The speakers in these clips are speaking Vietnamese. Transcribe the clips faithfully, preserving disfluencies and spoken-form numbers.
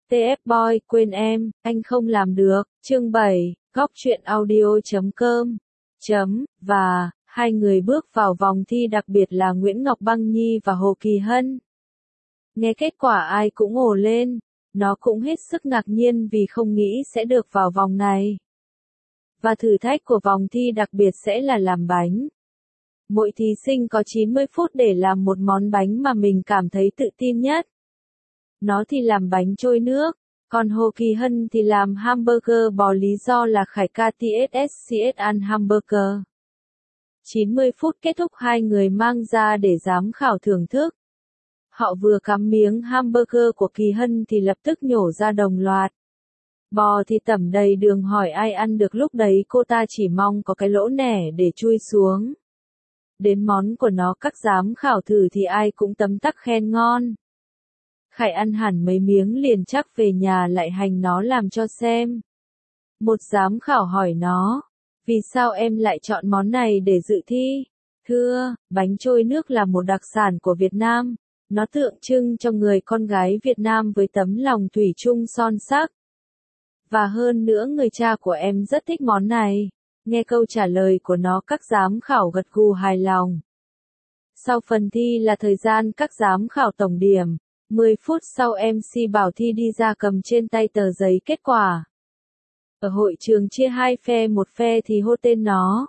tê ép Boy, quên em, anh không làm được. Chương bảy, góc truyện audio chấm com, chấm, và, hai người bước vào vòng thi đặc biệt là Nguyễn Ngọc Băng Nhi và Hồ Kỳ Hân. Nghe kết quả ai cũng ồ lên, nó cũng hết sức ngạc nhiên vì không nghĩ sẽ được vào vòng này. Và thử thách của vòng thi đặc biệt sẽ là làm bánh. Mỗi thí sinh có chín mươi phút để làm một món bánh mà mình cảm thấy tự tin nhất. Nó thì làm bánh trôi nước, còn Hồ Kỳ Hân thì làm hamburger bò, lý do là Khải ca tê ét ét xê ét ăn hamburger. chín mươi phút kết thúc, hai người mang ra để giám khảo thưởng thức. Họ vừa cắm miếng hamburger của Kỳ Hân thì lập tức nhổ ra đồng loạt. Bò thì tẩm đầy đường, hỏi ai ăn được, lúc đấy cô ta chỉ mong có cái lỗ nẻ để chui xuống. Đến món của nó các giám khảo thử thì ai cũng tấm tắc khen ngon. Khải ăn hẳn mấy miếng liền chắc về nhà lại hành nó làm cho xem. Một giám khảo hỏi nó, vì sao em lại chọn món này để dự thi? Thưa, bánh trôi nước là một đặc sản của Việt Nam. Nó tượng trưng cho người con gái Việt Nam với tấm lòng thủy chung son sắc. Và hơn nữa người cha của em rất thích món này. Nghe câu trả lời của nó các giám khảo gật gù hài lòng. Sau phần thi là thời gian các giám khảo tổng điểm. mười phút sau em xê bảo thi đi ra cầm trên tay tờ giấy kết quả. Ở hội trường chia hai phe, một phe thì hô tên nó.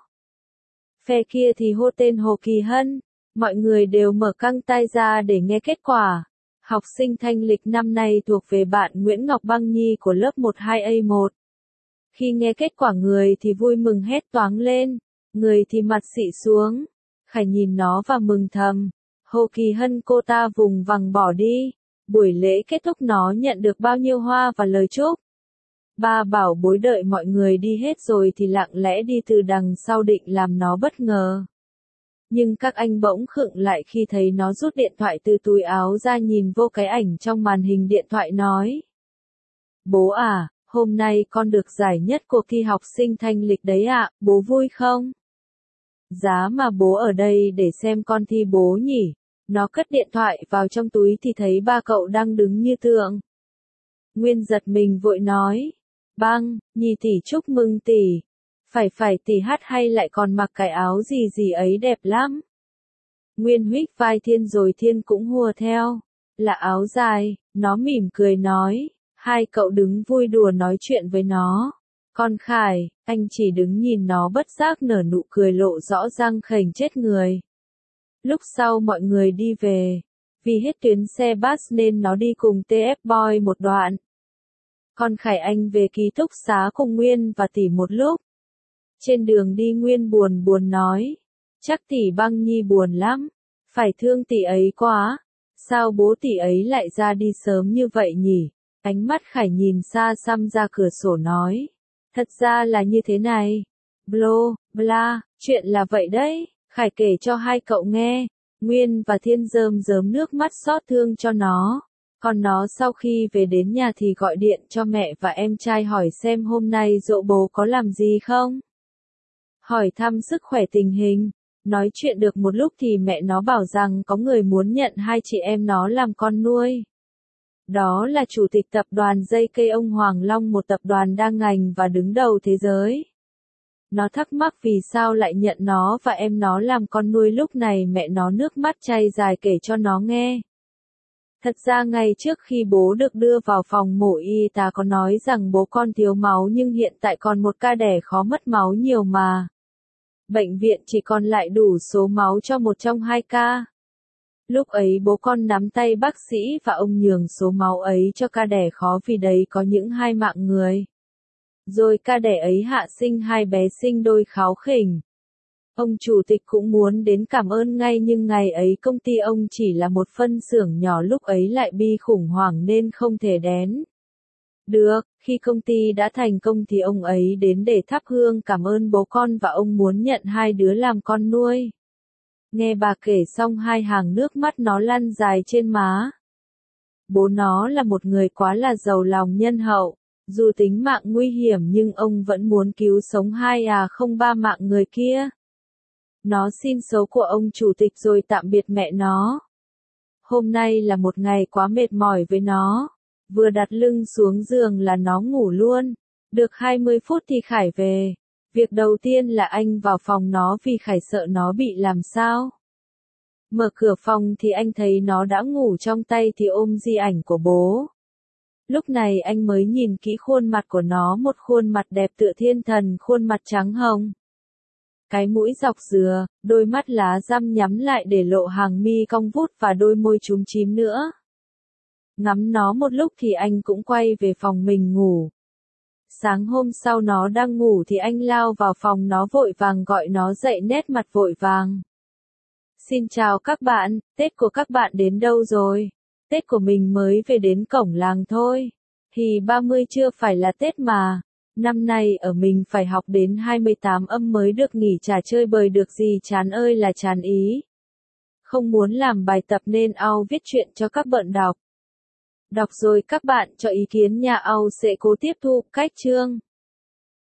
Phe kia thì hô tên Hồ Kỳ Hân. Mọi người đều mở căng tai ra để nghe kết quả. Học sinh thanh lịch năm nay thuộc về bạn Nguyễn Ngọc Băng Nhi của lớp một hai A một. Khi nghe kết quả người thì vui mừng hét toáng lên, người thì mặt xị xuống. Khải nhìn nó và mừng thầm. Hồ Kỳ Hân cô ta vùng vằng bỏ đi. Buổi lễ kết thúc nó nhận được bao nhiêu hoa và lời chúc. Ba bảo bối đợi mọi người đi hết rồi thì lặng lẽ đi từ đằng sau định làm nó bất ngờ. Nhưng các anh bỗng khựng lại khi thấy nó rút điện thoại từ túi áo ra, nhìn vô cái ảnh trong màn hình điện thoại nói. Bố à, hôm nay con được giải nhất cuộc thi học sinh thanh lịch đấy ạ, bố vui không? Giá mà bố ở đây để xem con thi bố nhỉ. Nó cất điện thoại vào trong túi thì thấy ba cậu đang đứng như tượng. Nguyên giật mình vội nói. Băng, Nhi tỷ chúc mừng tỷ. Phải phải tỷ hát hay lại còn mặc cái áo gì gì ấy đẹp lắm. Nguyên huých vai Thiên rồi Thiên cũng hùa theo. Là áo dài, nó mỉm cười nói. Hai cậu đứng vui đùa nói chuyện với nó. Còn Khải, anh chỉ đứng nhìn nó bất giác nở nụ cười lộ rõ răng khểnh chết người. Lúc sau mọi người đi về. Vì hết tuyến xe bus nên nó đi cùng tê ép Boy một đoạn. Còn Khải anh về ký túc xá cùng Nguyên và tỷ một lúc. Trên đường đi Nguyên buồn buồn nói. Chắc tỷ Băng Nhi buồn lắm. Phải thương tỷ ấy quá. Sao bố tỷ ấy lại ra đi sớm như vậy nhỉ? Ánh mắt Khải nhìn xa xăm ra cửa sổ nói. Thật ra là như thế này. Blo, bla, chuyện là vậy đấy. Khải kể cho hai cậu nghe. Nguyên và Thiên rơm rớm nước mắt xót thương cho nó. Còn nó sau khi về đến nhà thì gọi điện cho mẹ và em trai hỏi xem hôm nay dỗ bố có làm gì không. Hỏi thăm sức khỏe tình hình. Nói chuyện được một lúc thì mẹ nó bảo rằng có người muốn nhận hai chị em nó làm con nuôi. Đó là chủ tịch tập đoàn dây cây ông Hoàng Long, một tập đoàn đa ngành và đứng đầu thế giới. Nó thắc mắc vì sao lại nhận nó và em nó làm con nuôi, lúc này mẹ nó nước mắt chảy dài kể cho nó nghe. Thật ra ngày trước khi bố được đưa vào phòng mổ, y tá có nói rằng bố con thiếu máu nhưng hiện tại còn một ca đẻ khó mất máu nhiều mà. Bệnh viện chỉ còn lại đủ số máu cho một trong hai ca. Lúc ấy bố con nắm tay bác sĩ và ông nhường số máu ấy cho ca đẻ khó vì đấy có những hai mạng người. Rồi ca đẻ ấy hạ sinh hai bé sinh đôi kháu khỉnh. Ông chủ tịch cũng muốn đến cảm ơn ngay nhưng ngày ấy công ty ông chỉ là một phân xưởng nhỏ, lúc ấy lại bi khủng hoảng nên không thể đến. Được, khi công ty đã thành công thì ông ấy đến để thắp hương cảm ơn bố con và ông muốn nhận hai đứa làm con nuôi. Nghe bà kể xong hai hàng nước mắt nó lăn dài trên má. Bố nó là một người quá là giàu lòng nhân hậu. Dù tính mạng nguy hiểm nhưng ông vẫn muốn cứu sống hai à không ba mạng người kia. Nó xin số của ông chủ tịch rồi tạm biệt mẹ nó. Hôm nay là một ngày quá mệt mỏi với nó. Vừa đặt lưng xuống giường là nó ngủ luôn. Được hai mươi phút thì Khải về. Việc đầu tiên là anh vào phòng nó vì Khải sợ nó bị làm sao. Mở cửa phòng thì anh thấy nó đã ngủ, trong tay thì ôm di ảnh của bố. Lúc này anh mới nhìn kỹ khuôn mặt của nó, một khuôn mặt đẹp tựa thiên thần, khuôn mặt trắng hồng. Cái mũi dọc dừa, đôi mắt lá răm nhắm lại để lộ hàng mi cong vút và đôi môi chúm chím nữa. Ngắm nó một lúc thì anh cũng quay về phòng mình ngủ. Sáng hôm sau nó đang ngủ thì anh lao vào phòng nó vội vàng gọi nó dậy, nét mặt vội vàng. Xin chào các bạn, Tết của các bạn đến đâu rồi? Tết của mình mới về đến cổng làng thôi. Thì ba mươi chưa phải là Tết mà. Năm nay ở mình phải học đến hai mươi tám âm mới được nghỉ, chả chơi bời được gì, chán ơi là chán ý. Không muốn làm bài tập nên ao viết truyện cho các bạn đọc. Đọc rồi các bạn cho ý kiến nha, ao sẽ cố tiếp thu cách chương.